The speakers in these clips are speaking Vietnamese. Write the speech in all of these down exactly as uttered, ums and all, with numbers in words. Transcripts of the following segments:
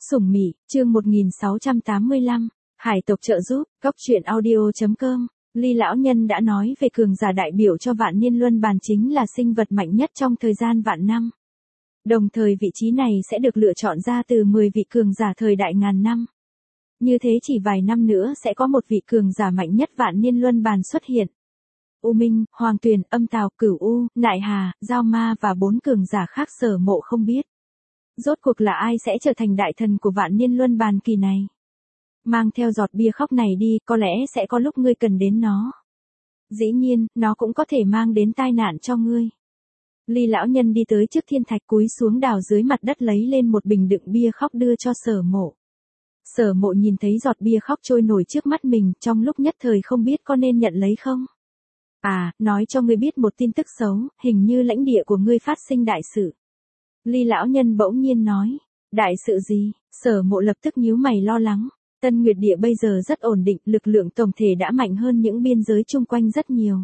Sủng Mị, chương một nghìn sáu trăm tám mươi lăm, Hải tộc trợ giúp, góc truyện audio chấm com. Ly lão nhân đã nói về cường giả đại biểu cho vạn niên luân bàn chính là sinh vật mạnh nhất trong thời gian vạn năm. Đồng thời vị trí này sẽ được lựa chọn ra từ mười vị cường giả thời đại ngàn năm. Như thế chỉ vài năm nữa sẽ có một vị cường giả mạnh nhất vạn niên luân bàn xuất hiện. U Minh, Hoàng Tuyền, Âm Tào, Cửu U, Nại Hà, Giao Ma và bốn cường giả khác Sở Mộ không biết. Rốt cuộc là ai sẽ trở thành đại thần của vạn niên luân bàn kỳ này? Mang theo giọt bia khóc này đi, có lẽ sẽ có lúc ngươi cần đến nó. Dĩ nhiên, nó cũng có thể mang đến tai nạn cho ngươi. Ly lão nhân đi tới trước thiên thạch cúi xuống đào dưới mặt đất lấy lên một bình đựng bia khóc đưa cho Sở Mộ. Sở Mộ nhìn thấy giọt bia khóc trôi nổi trước mắt mình, trong lúc nhất thời không biết có nên nhận lấy không. À, nói cho ngươi biết một tin tức xấu, hình như lãnh địa của ngươi phát sinh đại sự. Ly lão nhân bỗng nhiên nói, đại sự gì? Sở Mộ lập tức nhíu mày lo lắng. Tân Nguyệt Địa bây giờ rất ổn định, lực lượng tổng thể đã mạnh hơn những biên giới chung quanh rất nhiều.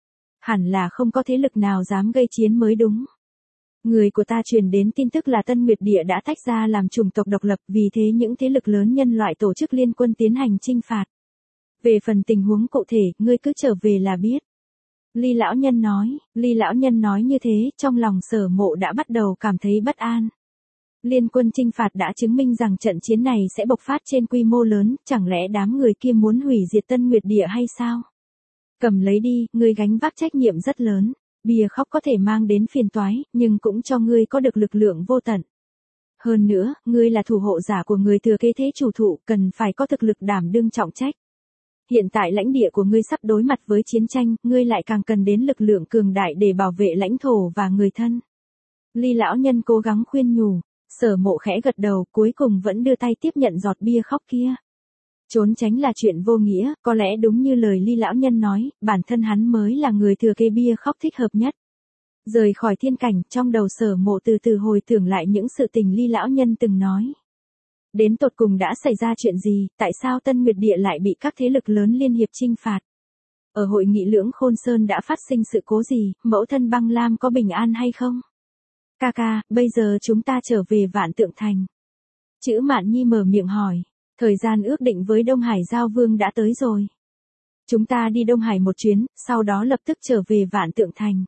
Hẳn là không có thế lực nào dám gây chiến mới đúng. Người của ta truyền đến tin tức là Tân Nguyệt Địa đã tách ra làm chủng tộc độc lập, vì thế những thế lực lớn nhân loại tổ chức liên quân tiến hành chinh phạt. Về phần tình huống cụ thể, ngươi cứ trở về là biết. Ly lão nhân nói, Ly lão nhân nói như thế, trong lòng Sở Mộ đã bắt đầu cảm thấy bất an. Liên quân chinh phạt đã chứng minh rằng trận chiến này sẽ bộc phát trên quy mô lớn, chẳng lẽ đám người kia muốn hủy diệt Tân Nguyệt Địa hay sao? Cầm lấy đi, ngươi gánh vác trách nhiệm rất lớn. Bia khóc có thể mang đến phiền toái, nhưng cũng cho ngươi có được lực lượng vô tận. Hơn nữa, ngươi là thủ hộ giả của người thừa kế thế chủ thụ, cần phải có thực lực đảm đương trọng trách. Hiện tại lãnh địa của ngươi sắp đối mặt với chiến tranh, ngươi lại càng cần đến lực lượng cường đại để bảo vệ lãnh thổ và người thân. Ly lão nhân cố gắng khuyên nhủ. Sở Mộ khẽ gật đầu, cuối cùng vẫn đưa tay tiếp nhận giọt bia khóc kia. Trốn tránh là chuyện vô nghĩa, có lẽ đúng như lời Ly lão nhân nói, bản thân hắn mới là người thừa kế bia khóc thích hợp nhất. Rời khỏi thiên cảnh, trong đầu Sở Mộ từ từ hồi tưởng lại những sự tình Ly lão nhân từng nói. Đến tột cùng đã xảy ra chuyện gì, tại sao Tân Nguyệt Địa lại bị các thế lực lớn liên hiệp chinh phạt? Ở hội nghị Lưỡng Khôn Sơn đã phát sinh sự cố gì, mẫu thân Băng Lam có bình an hay không? Ca ca, bây giờ chúng ta trở về Vạn Tượng Thành. Chữ Mạn Nhi mở miệng hỏi, thời gian ước định với Đông Hải Giao Vương đã tới rồi. Chúng ta đi Đông Hải một chuyến, sau đó lập tức trở về Vạn Tượng Thành.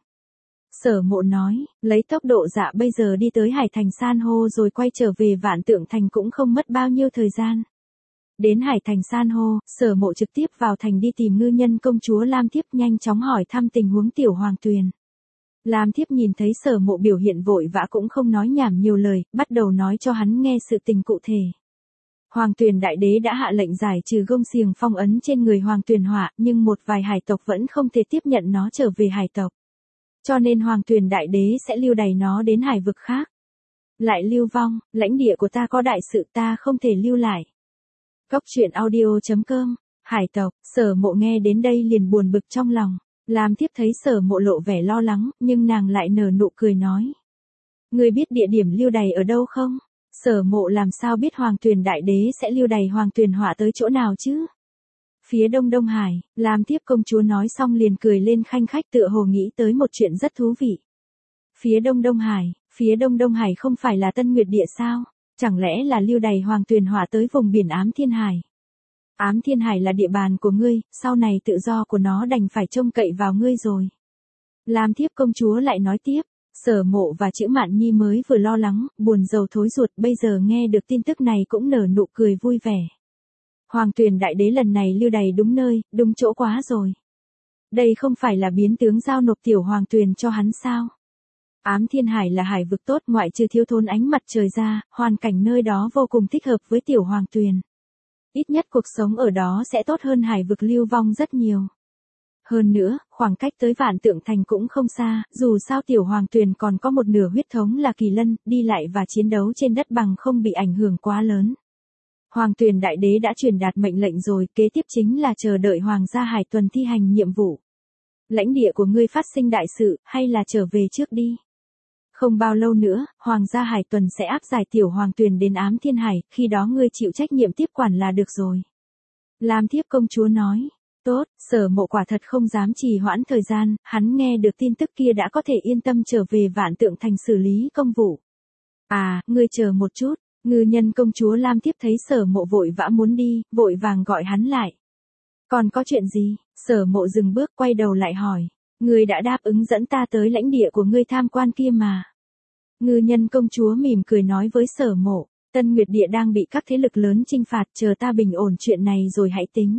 Sở Mộ nói, lấy tốc độ dạ bây giờ đi tới Hải Thành San hô rồi quay trở về Vạn Tượng Thành cũng không mất bao nhiêu thời gian. Đến Hải Thành San hô, Sở Mộ trực tiếp vào thành đi tìm ngư nhân công chúa Lam Thiếp, nhanh chóng hỏi thăm tình huống Tiểu Hoàng Tuyền. Lam Thiếp nhìn thấy Sở Mộ biểu hiện vội vã cũng không nói nhảm nhiều lời, bắt đầu nói cho hắn nghe sự tình cụ thể. Hoàng Tuyền Đại Đế đã hạ lệnh giải trừ gông xiềng phong ấn trên người Hoàng Tuyền Họa, nhưng một vài hải tộc vẫn không thể tiếp nhận nó trở về hải tộc. Cho nên Hoàng Tuyền Đại Đế sẽ lưu đày nó đến hải vực khác. Lại lưu vong, lãnh địa của ta có đại sự, ta không thể lưu lại. Góc truyện audio chấm com, hải tộc. Sở Mộ nghe đến đây liền buồn bực trong lòng. Lam Thiếp thấy Sở Mộ lộ vẻ lo lắng, nhưng nàng lại nở nụ cười nói. Ngươi biết địa điểm lưu đày ở đâu không? Sở Mộ làm sao biết Hoàng Tuyền Đại Đế sẽ lưu đày Hoàng Tuyền Họa tới chỗ nào chứ? Phía đông Đông Hải, Lam Thiếp công chúa nói xong liền cười lên khanh khách, tựa hồ nghĩ tới một chuyện rất thú vị. Phía đông Đông Hải, phía đông Đông Hải không phải là Tân Nguyệt Địa sao? Chẳng lẽ là lưu đày Hoàng Tuyền Họa tới vùng biển Ám Thiên Hải? Ám Thiên Hải là địa bàn của ngươi, sau này tự do của nó đành phải trông cậy vào ngươi rồi. Lam Thiếp công chúa lại nói tiếp, Sở Mộ và Chữ Mạn Nhi mới vừa lo lắng, buồn rầu thối ruột, bây giờ nghe được tin tức này cũng nở nụ cười vui vẻ. Hoàng Tuyền Đại Đế lần này lưu đày đúng nơi, đúng chỗ quá rồi. Đây không phải là biến tướng giao nộp Tiểu Hoàng Tuyền cho hắn sao? Ám Thiên Hải là hải vực tốt, ngoại trừ thiếu thốn ánh mặt trời ra, hoàn cảnh nơi đó vô cùng thích hợp với Tiểu Hoàng Tuyền. Ít nhất cuộc sống ở đó sẽ tốt hơn hải vực lưu vong rất nhiều. Hơn nữa, khoảng cách tới Vạn Tượng Thành cũng không xa, dù sao Tiểu Hoàng Tuyền còn có một nửa huyết thống là kỳ lân, đi lại và chiến đấu trên đất bằng không bị ảnh hưởng quá lớn. Hoàng Tuyền Đại Đế đã truyền đạt mệnh lệnh rồi, kế tiếp chính là chờ đợi Hoàng gia Hải Tuần thi hành nhiệm vụ. Lãnh địa của ngươi phát sinh đại sự, hay là trở về trước đi. Không bao lâu nữa, Hoàng gia Hải Tuần sẽ áp giải Tiểu Hoàng Tuyền đến Ám Thiên Hải, khi đó ngươi chịu trách nhiệm tiếp quản là được rồi. Lam Thiếp công chúa nói, tốt. Sở Mộ quả thật không dám trì hoãn thời gian, hắn nghe được tin tức kia đã có thể yên tâm trở về Vạn Tượng Thành xử lý công vụ. À, ngươi chờ một chút. Ngư Nhân công chúa Lam Thiếp thấy Sở Mộ vội vã muốn đi, vội vàng gọi hắn lại. Còn có chuyện gì? Sở Mộ dừng bước quay đầu lại hỏi. Ngươi đã đáp ứng dẫn ta tới lãnh địa của ngươi tham quan kia mà. Ngư Nhân công chúa mỉm cười nói với Sở Mộ, Tân Nguyệt Địa đang bị các thế lực lớn chinh phạt, chờ ta bình ổn chuyện này rồi hãy tính.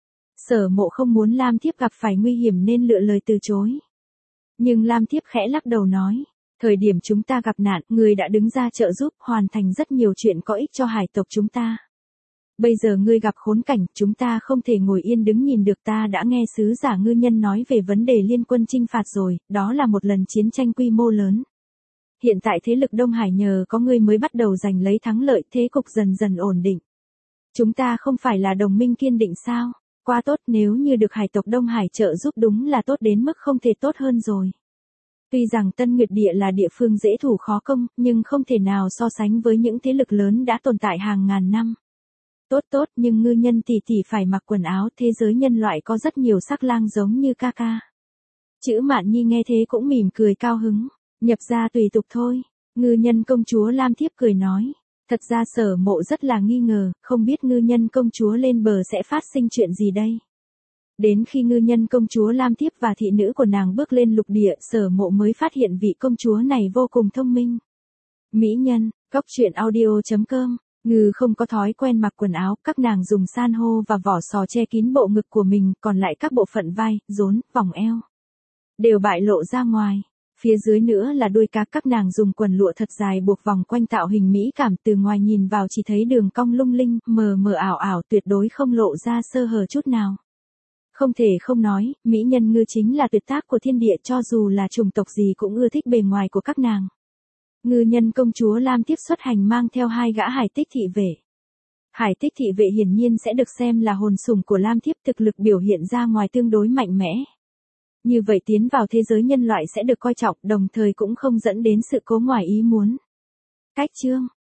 Sở Mộ không muốn Lam Thiếp gặp phải nguy hiểm nên lựa lời từ chối. Nhưng Lam Thiếp khẽ lắc đầu nói, thời điểm chúng ta gặp nạn, ngươi đã đứng ra trợ giúp, hoàn thành rất nhiều chuyện có ích cho hải tộc chúng ta. Bây giờ ngươi gặp khốn cảnh, chúng ta không thể ngồi yên đứng nhìn được. Ta đã nghe sứ giả Ngư Nhân nói về vấn đề liên quân chinh phạt rồi, đó là một lần chiến tranh quy mô lớn. Hiện tại thế lực Đông Hải nhờ có ngươi mới bắt đầu giành lấy thắng lợi, thế cục dần dần ổn định. Chúng ta không phải là đồng minh kiên định sao? Quá tốt, nếu như được hải tộc Đông Hải trợ giúp đúng là tốt đến mức không thể tốt hơn rồi. Tuy rằng Tân Nguyệt Địa là địa phương dễ thủ khó công, nhưng không thể nào so sánh với những thế lực lớn đã tồn tại hàng ngàn năm. Tốt tốt, nhưng Ngư Nhân tỷ tỷ phải mặc quần áo, thế giới nhân loại có rất nhiều sắc lang giống như ca ca. Chữ Mạn Nhi nghe thế cũng mỉm cười cao hứng, nhập gia tùy tục thôi. Ngư Nhân công chúa Lam Thiếp cười nói, thật ra Sở Mộ rất là nghi ngờ, không biết Ngư Nhân công chúa lên bờ sẽ phát sinh chuyện gì đây. Đến khi Ngư Nhân công chúa Lam Thiếp và thị nữ của nàng bước lên lục địa, Sở Mộ mới phát hiện vị công chúa này vô cùng thông minh. Mỹ nhân, góc truyện audio chấm com. Ngư không có thói quen mặc quần áo, các nàng dùng san hô và vỏ sò che kín bộ ngực của mình, còn lại các bộ phận vai, rốn, vòng eo đều bại lộ ra ngoài. Phía dưới nữa là đuôi cá, các nàng dùng quần lụa thật dài buộc vòng quanh tạo hình mỹ cảm, từ ngoài nhìn vào chỉ thấy đường cong lung linh, mờ mờ ảo ảo, tuyệt đối không lộ ra sơ hở chút nào. Không thể không nói, mỹ nhân Ngư chính là tuyệt tác của thiên địa, cho dù là chủng tộc gì cũng ưa thích bề ngoài của các nàng. Ngư Nhân công chúa Lam Thiếp xuất hành mang theo hai gã hải tích thị vệ. Hải tích thị vệ hiển nhiên sẽ được xem là hồn sủng của Lam Thiếp, thực lực biểu hiện ra ngoài tương đối mạnh mẽ. Như vậy tiến vào thế giới nhân loại sẽ được coi trọng, đồng thời cũng không dẫn đến sự cố ngoài ý muốn. Cách chương